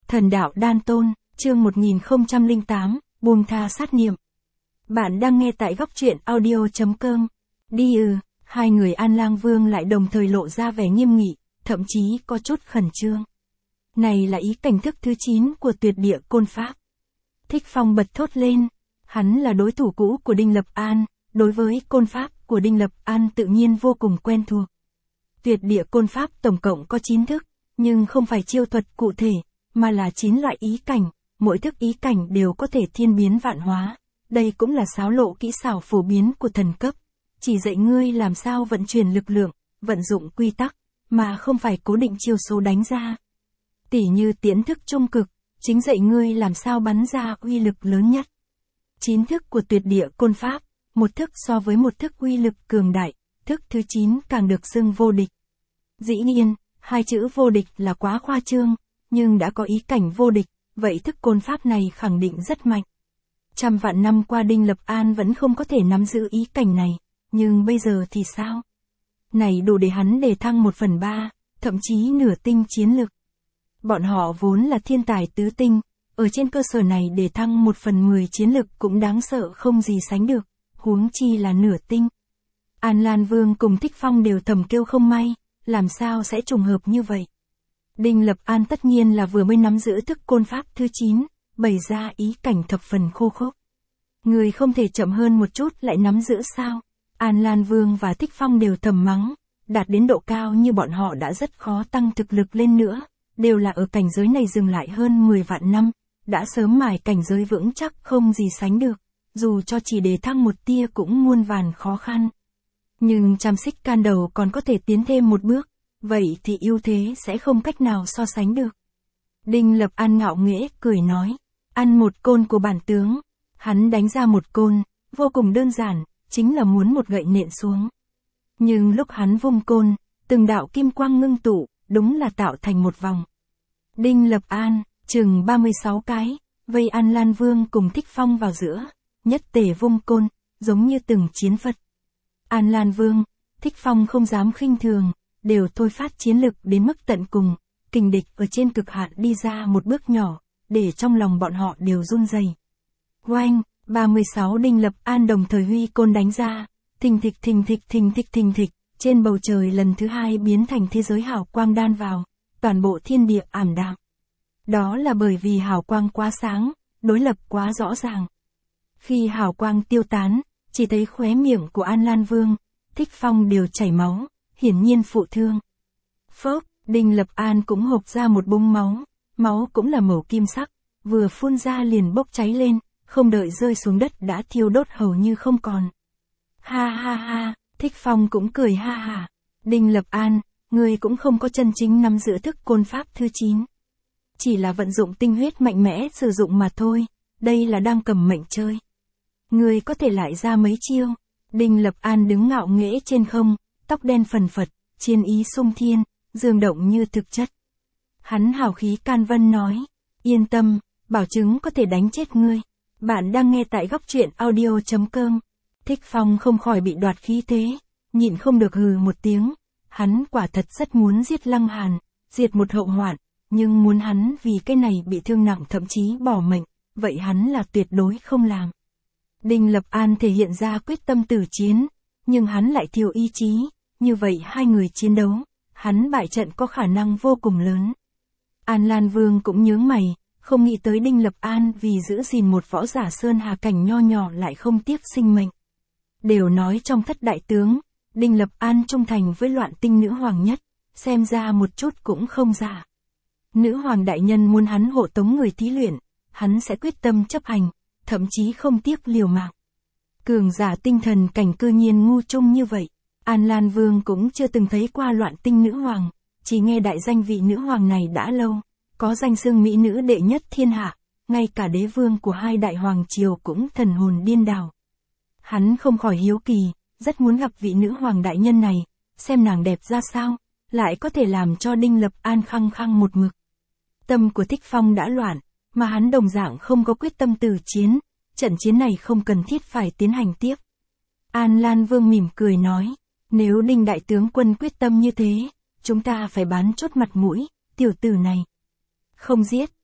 Thần đạo đan tôn, chương 1008, buông tha sát niệm. Bạn đang nghe tại góc truyện audio.com. Hai người An Lang Vương lại đồng thời lộ ra vẻ nghiêm nghị, thậm chí có chút khẩn trương. Này là ý cảnh thức thứ 9 của tuyệt địa côn pháp. Thích Phong bật thốt lên, hắn là đối thủ cũ của Đinh Lập An, đối với côn pháp của Đinh Lập An tự nhiên vô cùng quen thuộc. Tuyệt địa côn pháp tổng cộng có 9 thức, nhưng không phải chiêu thuật cụ thể, mà là 9 loại ý cảnh, mỗi thức ý cảnh đều có thể thiên biến vạn hóa. Đây cũng là xáo lộ kỹ xảo phổ biến của thần cấp, chỉ dạy ngươi làm sao vận chuyển lực lượng, vận dụng quy tắc, mà không phải cố định chiêu số đánh ra. Tỉ như tiễn thức trung cực, chính dạy ngươi làm sao bắn ra uy lực lớn nhất. 9 thức của tuyệt địa côn pháp, một thức so với một thức uy lực cường đại, thức thứ 9 càng được xưng vô địch. Dĩ nhiên, hai chữ vô địch là quá khoa trương, nhưng đã có ý cảnh vô địch, vậy thức côn pháp này khẳng định rất mạnh. Trăm vạn năm qua Đinh Lập An vẫn không có thể nắm giữ ý cảnh này, nhưng bây giờ thì sao? Này đủ để hắn đề thăng 1/3, thậm chí nửa tinh chiến lực. Bọn họ vốn là thiên tài tứ tinh, ở trên cơ sở này đề thăng 1/10 chiến lực cũng đáng sợ không gì sánh được, huống chi là nửa tinh. An Lan Vương cùng Thích Phong đều thầm kêu không may, làm sao sẽ trùng hợp như vậy? Đinh Lập An tất nhiên là vừa mới nắm giữ thức côn pháp thứ 9, bày ra ý cảnh thập phần khô khốc. Người không thể chậm hơn một chút lại nắm giữ sao? An Lan Vương và Thích Phong đều thầm mắng, đạt đến độ cao như bọn họ đã rất khó tăng thực lực lên nữa, đều là ở cảnh giới này dừng lại hơn 10 vạn năm, đã sớm mài cảnh giới vững chắc không gì sánh được, dù cho chỉ đề thăng một tia cũng muôn vàn khó khăn. Nhưng Trăm Xích Can Đầu còn có thể tiến thêm một bước, vậy thì ưu thế sẽ không cách nào so sánh được. Đinh Lập An ngạo nghễ cười nói, ăn một côn của bản tướng. Hắn đánh ra một côn, vô cùng đơn giản, chính là muốn một gậy nện xuống. Nhưng lúc hắn vung côn, từng đạo kim quang ngưng tụ, đúng là tạo thành một vòng. Đinh Lập An, chừng 36 cái, vây An Lan Vương cùng Thích Phong vào giữa, nhất tề vung côn, giống như từng chiến Phật. An Lan Vương, Thích Phong không dám khinh thường, đều thôi phát chiến lực đến mức tận cùng, kình địch ở trên cực hạn đi ra một bước nhỏ, để trong lòng bọn họ đều run rẩy. Oanh, 36 Đinh Lập An đồng thời huy côn đánh ra, thình thịch thình thịch thình thịch thình thịch, trên bầu trời lần thứ hai biến thành thế giới hào quang đan vào, toàn bộ thiên địa ảm đạm. Đó là bởi vì hào quang quá sáng, đối lập quá rõ ràng. Khi hào quang tiêu tán, chỉ thấy khóe miệng của An Lan Vương, Thích Phong đều chảy máu, hiển nhiên phụ thương. Phốc, Đinh Lập An cũng hộc ra một búng máu, máu cũng là màu kim sắc, vừa phun ra liền bốc cháy lên, không đợi rơi xuống đất đã thiêu đốt hầu như không còn. Ha ha ha, Thích Phong cũng cười ha ha. Đinh Lập An, ngươi cũng không có chân chính nắm giữ thức côn pháp thứ 9. Chỉ là vận dụng tinh huyết mạnh mẽ sử dụng mà thôi, đây là đang cầm mệnh chơi. Ngươi có thể lại ra mấy chiêu. Đinh Lập An đứng ngạo nghễ trên không, tóc đen phần phật, chiến ý sung thiên, dương động như thực chất. Hắn hào khí can vân nói, yên tâm, bảo chứng có thể đánh chết ngươi. Bạn đang nghe tại góc truyện audio.com. Thích Phong không khỏi bị đoạt khí thế, nhịn không được hừ một tiếng. Hắn quả thật rất muốn giết Lăng Hàn, diệt một hậu hoạn, nhưng muốn hắn vì cái này bị thương nặng thậm chí bỏ mệnh, vậy hắn là tuyệt đối không làm. Đinh Lập An thể hiện ra quyết tâm tử chiến, nhưng hắn lại thiếu ý chí, như vậy hai người chiến đấu, hắn bại trận có khả năng vô cùng lớn. An Lan Vương cũng nhướng mày, không nghĩ tới Đinh Lập An vì giữ gìn một võ giả sơn hà cảnh nho nhỏ lại không tiếc sinh mệnh. Đều nói trong thất đại tướng, Đinh Lập An trung thành với Loạn Tinh nữ hoàng nhất, xem ra một chút cũng không giả. Nữ hoàng đại nhân muốn hắn hộ tống người thí luyện, hắn sẽ quyết tâm chấp hành, thậm chí không tiếc liều mạng. Cường giả tinh thần cảnh cư nhiên ngu trung như vậy, An Lan Vương cũng chưa từng thấy qua Loạn Tinh nữ hoàng, chỉ nghe đại danh vị nữ hoàng này đã lâu. Có danh xưng mỹ nữ đệ nhất thiên hạ, ngay cả đế vương của hai đại hoàng triều cũng thần hồn điên đảo. Hắn không khỏi hiếu kỳ, rất muốn gặp vị nữ hoàng đại nhân này, xem nàng đẹp ra sao, lại có thể làm cho Đinh Lập An khăng khăng một mực. Tâm của Thích Phong đã loạn, mà hắn đồng dạng không có quyết tâm tử chiến, trận chiến này không cần thiết phải tiến hành tiếp. An Lan Vương mỉm cười nói, nếu Đinh đại tướng quân quyết tâm như thế, chúng ta phải bán chốt mặt mũi, tiểu tử này. Không giết,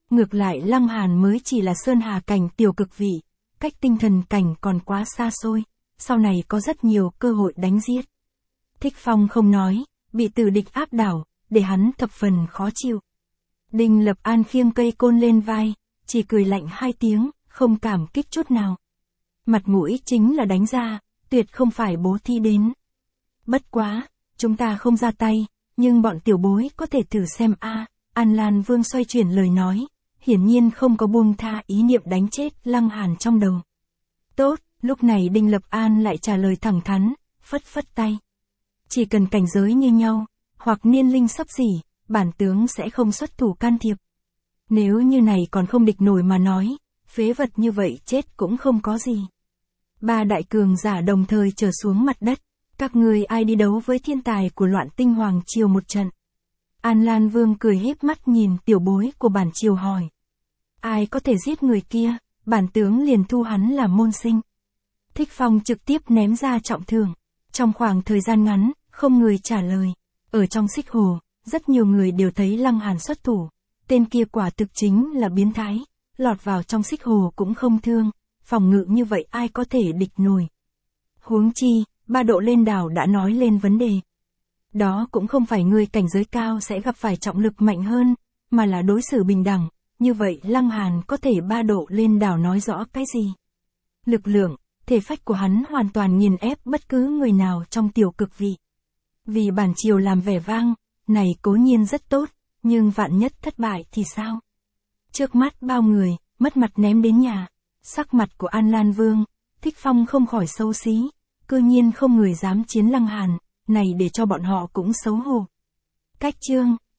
Ngược lại Lăng Hàn mới chỉ là sơn hà cảnh tiểu cực vị, cách tinh thần cảnh còn quá xa xôi, sau này có rất nhiều cơ hội đánh giết. Thích Phong không nói, bị tử địch áp đảo, để hắn thập phần khó chịu. Đinh Lập An khiêng cây côn lên vai, chỉ cười lạnh 2 tiếng, không cảm kích chút nào. Mặt mũi chính là đánh ra, tuyệt không phải bố thí đến. Bất quá, chúng ta không ra tay, nhưng bọn tiểu bối có thể thử xem a. An Lan Vương xoay chuyển lời nói, hiển nhiên không có buông tha ý niệm đánh chết Lăng Hàn trong đầu. Tốt, lúc này Đinh Lập An lại trả lời thẳng thắn, phất phất tay. Chỉ cần cảnh giới như nhau, hoặc niên linh xấp xỉ, bản tướng sẽ không xuất thủ can thiệp. Nếu như này còn không địch nổi mà nói, phế vật như vậy chết cũng không có gì. 3 đại cường giả đồng thời trở xuống mặt đất, các người ai đi đấu với thiên tài của Loạn Tinh Hoàng Triều một trận. An Lan Vương cười híp mắt nhìn tiểu bối của bản triều hỏi. Ai có thể giết người kia, bản tướng liền thu hắn làm môn sinh. Thích Phong trực tiếp ném ra trọng thưởng. Trong khoảng thời gian ngắn, không người trả lời. Ở trong Xích Hồ, rất nhiều người đều thấy Lăng Hàn xuất thủ. Tên kia quả thực chính là biến thái, lọt vào trong Xích Hồ cũng không thương, phòng ngự như vậy ai có thể địch nổi. Huống chi, 3 độ lên đảo đã nói lên vấn đề. Đó cũng không phải người cảnh giới cao sẽ gặp phải trọng lực mạnh hơn, mà là đối xử bình đẳng, như vậy Lăng Hàn có thể 3 độ lên đảo nói rõ cái gì? Lực lượng, thể phách của hắn hoàn toàn nghiền ép bất cứ người nào trong tiểu cực vị. Vì bản triều làm vẻ vang, này cố nhiên rất tốt, nhưng vạn nhất thất bại thì sao? Trước mắt bao người, mất mặt ném đến nhà, sắc mặt của An Lan Vương, Thích Phong không khỏi xấu xí, cư nhiên không người dám chiến Lăng Hàn, này để cho bọn họ cũng xấu hổ. Cách chương